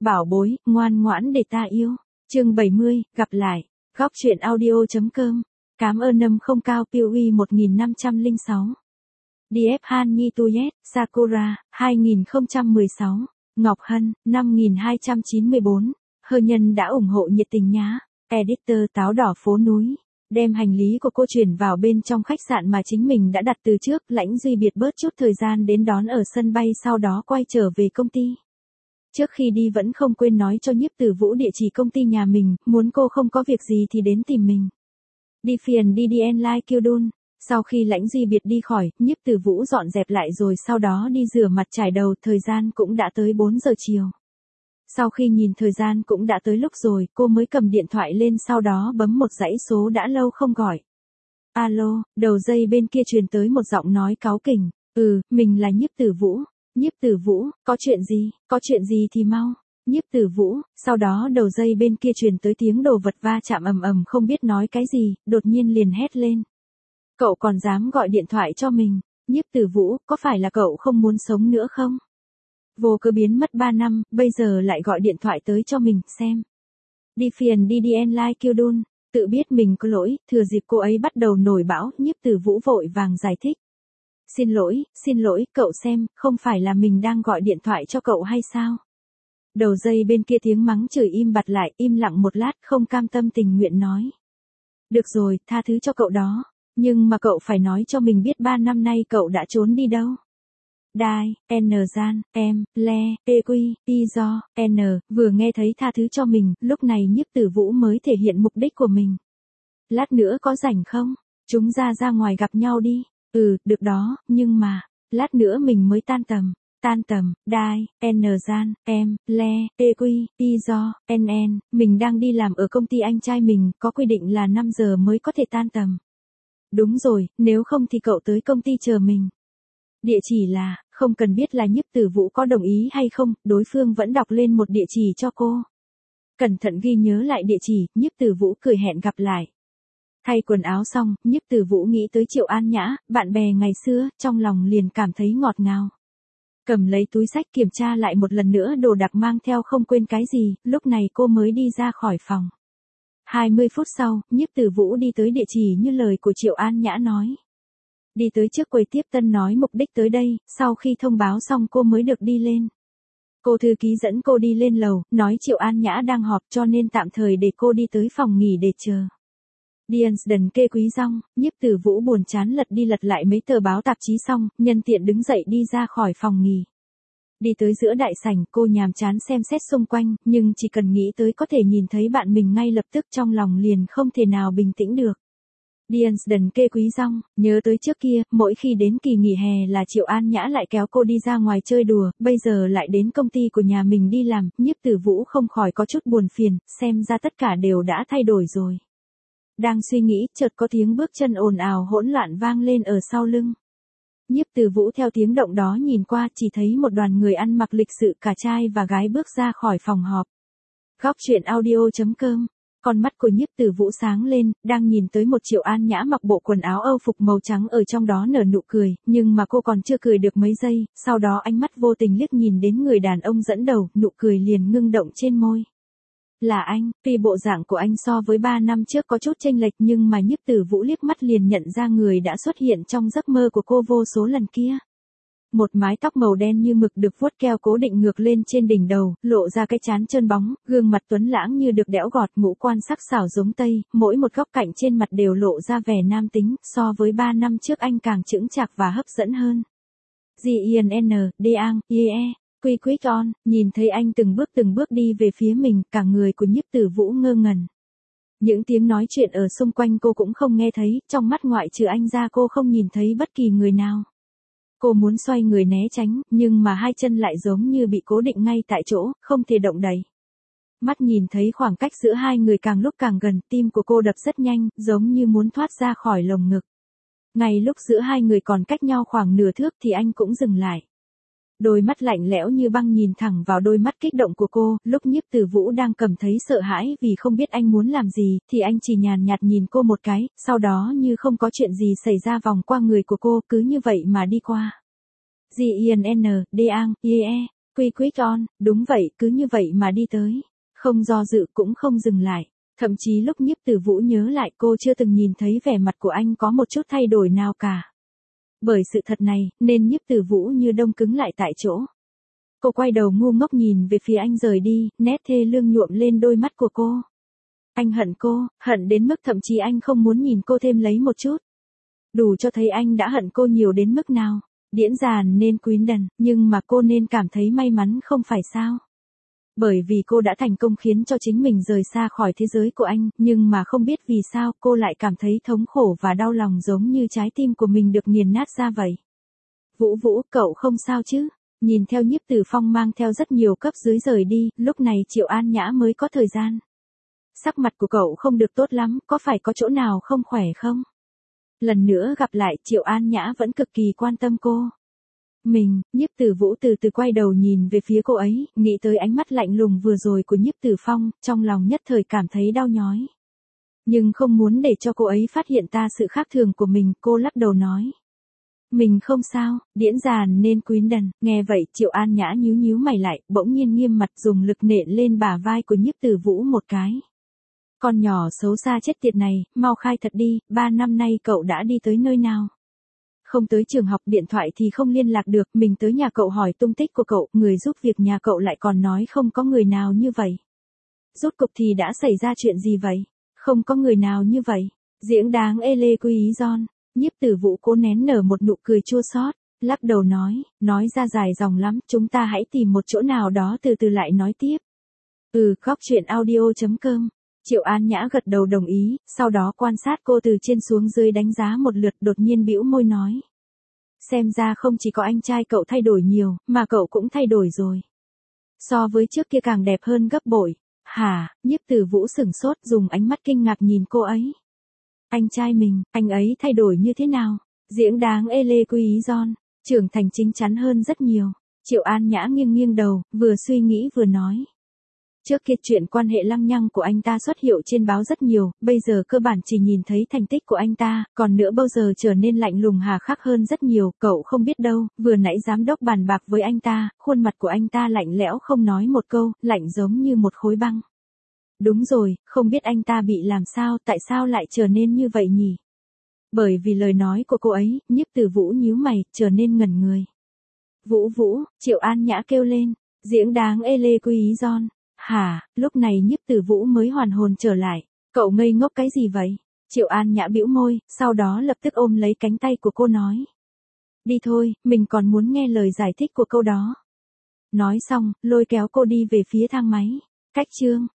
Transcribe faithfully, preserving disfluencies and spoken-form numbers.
Bảo bối, ngoan ngoãn để ta yêu. Chương bảy mươi, gặp lại. Góc truyện audio.com. Cám ơn năm không cao pê u i một nghìn năm trăm lẻ sáu. đê ép Han Nhi Tuyet, Sakura, hai nghìn không trăm mười sáu. Ngọc Hân, năm nghìn hai trăm chín mươi bốn. Hơ nhân đã ủng hộ nhiệt tình nhá. Editor Táo đỏ phố núi. Đem hành lý của cô chuyển vào bên trong khách sạn mà chính mình đã đặt từ trước. Lãnh Duy biệt bớt chút thời gian đến đón ở sân bay, sau đó quay trở về công ty. Trước khi đi vẫn không quên nói cho Nhiếp Tử Vũ địa chỉ công ty nhà mình, muốn cô không có việc gì thì đến tìm mình. Đi phiền đi đi en lai kêu đun. Sau khi Lãnh Duy biệt đi khỏi, Nhiếp Tử Vũ dọn dẹp lại rồi sau đó đi rửa mặt trải đầu, thời gian cũng đã tới bốn giờ chiều. Sau khi nhìn thời gian cũng đã tới lúc rồi, cô mới cầm điện thoại lên, sau đó bấm một dãy số đã lâu không gọi. Alo, đầu dây bên kia truyền tới một giọng nói cáu kỉnh. Ừ, mình là Nhiếp Tử Vũ. Nhiếp Tử Vũ, có chuyện gì, có chuyện gì thì mau. Nhiếp Tử Vũ, sau đó đầu dây bên kia truyền tới tiếng đồ vật va chạm ầm ầm, không biết nói cái gì, đột nhiên liền hét lên. Cậu còn dám gọi điện thoại cho mình? Nhiếp Tử Vũ, có phải là cậu không muốn sống nữa không? Vô cớ biến mất ba năm, bây giờ lại gọi điện thoại tới cho mình, xem. Đi phiền đi đi en lai kêu đun. Tự biết mình có lỗi, thừa dịp cô ấy bắt đầu nổi bão, Nhiếp Tử Vũ vội vàng giải thích. Xin lỗi, xin lỗi, cậu xem, không phải là mình đang gọi điện thoại cho cậu hay sao? Đầu dây bên kia tiếng mắng chửi im bặt lại, im lặng một lát, không cam tâm tình nguyện nói. Được rồi, tha thứ cho cậu đó. Nhưng mà cậu phải nói cho mình biết ba năm nay cậu đã trốn đi đâu. Đai, N gian, em, le, e quy, y do, N, vừa nghe thấy tha thứ cho mình, lúc này Nhiếp Tử Vũ mới thể hiện mục đích của mình. Lát nữa có rảnh không? Chúng ra ra ngoài gặp nhau đi. Ừ, được đó, nhưng mà, lát nữa mình mới tan tầm. Tan tầm, đai, N gian, em, le, e quy, y do, N N, mình đang đi làm ở công ty anh trai mình, có quy định là năm giờ mới có thể tan tầm. Đúng rồi, nếu không thì cậu tới công ty chờ mình. Địa chỉ là, không cần biết là Nhiếp Tử Vũ có đồng ý hay không, đối phương vẫn đọc lên một địa chỉ cho cô. Cẩn thận ghi nhớ lại địa chỉ, Nhiếp Tử Vũ cười hẹn gặp lại. Thay quần áo xong, Nhiếp Tử Vũ nghĩ tới Triệu An Nhã, bạn bè ngày xưa, trong lòng liền cảm thấy ngọt ngào. Cầm lấy túi xách kiểm tra lại một lần nữa đồ đạc mang theo không quên cái gì, lúc này cô mới đi ra khỏi phòng. hai mươi phút sau, Nhiếp Tử Vũ đi tới địa chỉ như lời của Triệu An Nhã nói. Đi tới trước quầy tiếp tân nói mục đích tới đây, sau khi thông báo xong cô mới được đi lên. Cô thư ký dẫn cô đi lên lầu, nói Triệu An Nhã đang họp cho nên tạm thời để cô đi tới phòng nghỉ để chờ. Diensden kê quý rong, Nhiếp Tử Vũ buồn chán lật đi lật lại mấy tờ báo tạp chí xong, nhân tiện đứng dậy đi ra khỏi phòng nghỉ. Đi tới giữa đại sảnh, cô nhàm chán xem xét xung quanh, nhưng chỉ cần nghĩ tới có thể nhìn thấy bạn mình ngay lập tức trong lòng liền không thể nào bình tĩnh được. Diensden kê quý rong, nhớ tới trước kia, mỗi khi đến kỳ nghỉ hè là Triệu An Nhã lại kéo cô đi ra ngoài chơi đùa, bây giờ lại đến công ty của nhà mình đi làm, Nhiếp Tử Vũ không khỏi có chút buồn phiền, xem ra tất cả đều đã thay đổi rồi. Đang suy nghĩ, chợt có tiếng bước chân ồn ào hỗn loạn vang lên ở sau lưng. Nhiếp Tử Vũ theo tiếng động đó nhìn qua, chỉ thấy một đoàn người ăn mặc lịch sự cả trai và gái bước ra khỏi phòng họp. Góc truyện audio.com. Con mắt của Nhiếp Tử Vũ sáng lên, đang nhìn tới một Triệu An Nhã mặc bộ quần áo Âu phục màu trắng ở trong đó nở nụ cười, nhưng mà cô còn chưa cười được mấy giây, sau đó ánh mắt vô tình liếc nhìn đến người đàn ông dẫn đầu, nụ cười liền ngưng động trên môi. Là anh, tuy bộ dạng của anh so với ba năm trước có chút chênh lệch nhưng mà Nhiếp Tử Vũ liếc mắt liền nhận ra người đã xuất hiện trong giấc mơ của cô vô số lần kia. Một mái tóc màu đen như mực được vuốt keo cố định ngược lên trên đỉnh đầu, lộ ra cái trán trơn bóng, gương mặt tuấn lãng như được đẽo gọt, ngũ quan sắc sảo giống Tây, mỗi một góc cạnh trên mặt đều lộ ra vẻ nam tính, so với ba năm trước anh càng chững chạc và hấp dẫn hơn. G I N N, D A N, I E. Quy Quick On, nhìn thấy anh từng bước từng bước đi về phía mình, cả người của Nhiếp Tử Vũ ngơ ngẩn. Những tiếng nói chuyện ở xung quanh cô cũng không nghe thấy, trong mắt ngoại trừ anh ra cô không nhìn thấy bất kỳ người nào. Cô muốn xoay người né tránh, nhưng mà hai chân lại giống như bị cố định ngay tại chỗ, không thể động đậy. Mắt nhìn thấy khoảng cách giữa hai người càng lúc càng gần, tim của cô đập rất nhanh, giống như muốn thoát ra khỏi lồng ngực. Ngay lúc giữa hai người còn cách nhau khoảng nửa thước thì anh cũng dừng lại. Đôi mắt lạnh lẽo như băng nhìn thẳng vào đôi mắt kích động của cô, lúc Nhiếp Tử Vũ đang cảm thấy sợ hãi vì không biết anh muốn làm gì, thì anh chỉ nhàn nhạt nhìn cô một cái, sau đó như không có chuyện gì xảy ra vòng qua người của cô, cứ như vậy mà đi qua. G I N N, D A N, I E. Quy quyết on, đúng vậy, cứ như vậy mà đi tới. Không do dự cũng không dừng lại. Thậm chí lúc Nhiếp Tử Vũ nhớ lại cô chưa từng nhìn thấy vẻ mặt của anh có một chút thay đổi nào cả. Bởi sự thật này, nên Nhiếp Tử Vũ như đông cứng lại tại chỗ. Cô quay đầu ngu ngốc nhìn về phía anh rời đi, nét thê lương nhuộm lên đôi mắt của cô. Anh hận cô, hận đến mức thậm chí anh không muốn nhìn cô thêm lấy một chút. Đủ cho thấy anh đã hận cô nhiều đến mức nào. Điễn giàn nên quyến đần, nhưng mà cô nên cảm thấy may mắn không phải sao? Bởi vì cô đã thành công khiến cho chính mình rời xa khỏi thế giới của anh, nhưng mà không biết vì sao cô lại cảm thấy thống khổ và đau lòng giống như trái tim của mình được nghiền nát ra vậy. Vũ Vũ, cậu không sao chứ? Nhìn theo Nhiếp Tử Phong mang theo rất nhiều cấp dưới rời đi, lúc này Triệu An Nhã mới có thời gian. Sắc mặt của cậu không được tốt lắm, có phải có chỗ nào không khỏe không? Lần nữa gặp lại, Triệu An Nhã vẫn cực kỳ quan tâm cô. Mình, Nhiếp Tử Vũ từ từ quay đầu nhìn về phía cô ấy, nghĩ tới ánh mắt lạnh lùng vừa rồi của Nhiếp Tử Phong, trong lòng nhất thời cảm thấy đau nhói. Nhưng không muốn để cho cô ấy phát hiện ta sự khác thường của mình, cô lắc đầu nói. Mình không sao, điễn giàn nên quyến đần. Nghe vậy, Triệu An Nhã nhíu nhíu mày lại, bỗng nhiên nghiêm mặt dùng lực nện lên bả vai của Nhiếp Tử Vũ một cái. Con nhỏ xấu xa chết tiệt này, mau khai thật đi, ba năm nay cậu đã đi tới nơi nào? Không tới trường học, điện thoại thì không liên lạc được, mình tới nhà cậu hỏi tung tích của cậu, người giúp việc nhà cậu lại còn nói không có người nào như vậy. Rốt cục thì đã xảy ra chuyện gì vậy? Không có người nào như vậy. Diễn đáng ê lê quý ý giòn. Nhiếp Tử Vũ cố nén nở một nụ cười chua xót, lắc đầu nói, nói ra dài dòng lắm, chúng ta hãy tìm một chỗ nào đó từ từ lại nói tiếp. Ừ, góc chuyện audio chấm com. Triệu An Nhã gật đầu đồng ý, sau đó quan sát cô từ trên xuống dưới đánh giá một lượt, đột nhiên bĩu môi nói. Xem ra không chỉ có anh trai cậu thay đổi nhiều, mà cậu cũng thay đổi rồi. So với trước kia càng đẹp hơn gấp bội. Hả? Nhiếp Tử Vũ sửng sốt dùng ánh mắt kinh ngạc nhìn cô ấy. Anh trai mình, anh ấy thay đổi như thế nào? Diễn đáng ê lê quý ý giòn, trưởng thành chính chắn hơn rất nhiều. Triệu An Nhã nghiêng nghiêng đầu, vừa suy nghĩ vừa nói. Trước kia chuyện quan hệ lăng nhăng của anh ta xuất hiện trên báo rất nhiều, bây giờ cơ bản chỉ nhìn thấy thành tích của anh ta, còn nữa bao giờ trở nên lạnh lùng hà khắc hơn rất nhiều, cậu không biết đâu, vừa nãy giám đốc bàn bạc với anh ta, khuôn mặt của anh ta lạnh lẽo không nói một câu, lạnh giống như một khối băng. Đúng rồi, không biết anh ta bị làm sao, tại sao lại trở nên như vậy nhỉ? Bởi vì lời nói của cô ấy, Nhiếp Tử Vũ nhíu mày, trở nên ngẩn người. Vũ Vũ, Triệu An Nhã kêu lên, diễn đáng ê lê quý ý giòn. Hả? Lúc này Nhiếp Tử Vũ mới hoàn hồn trở lại. Cậu ngây ngốc cái gì vậy? Triệu An Nhã bĩu môi, sau đó lập tức ôm lấy cánh tay của cô nói. Đi thôi, mình còn muốn nghe lời giải thích của câu đó. Nói xong, lôi kéo cô đi về phía thang máy. Cách chương.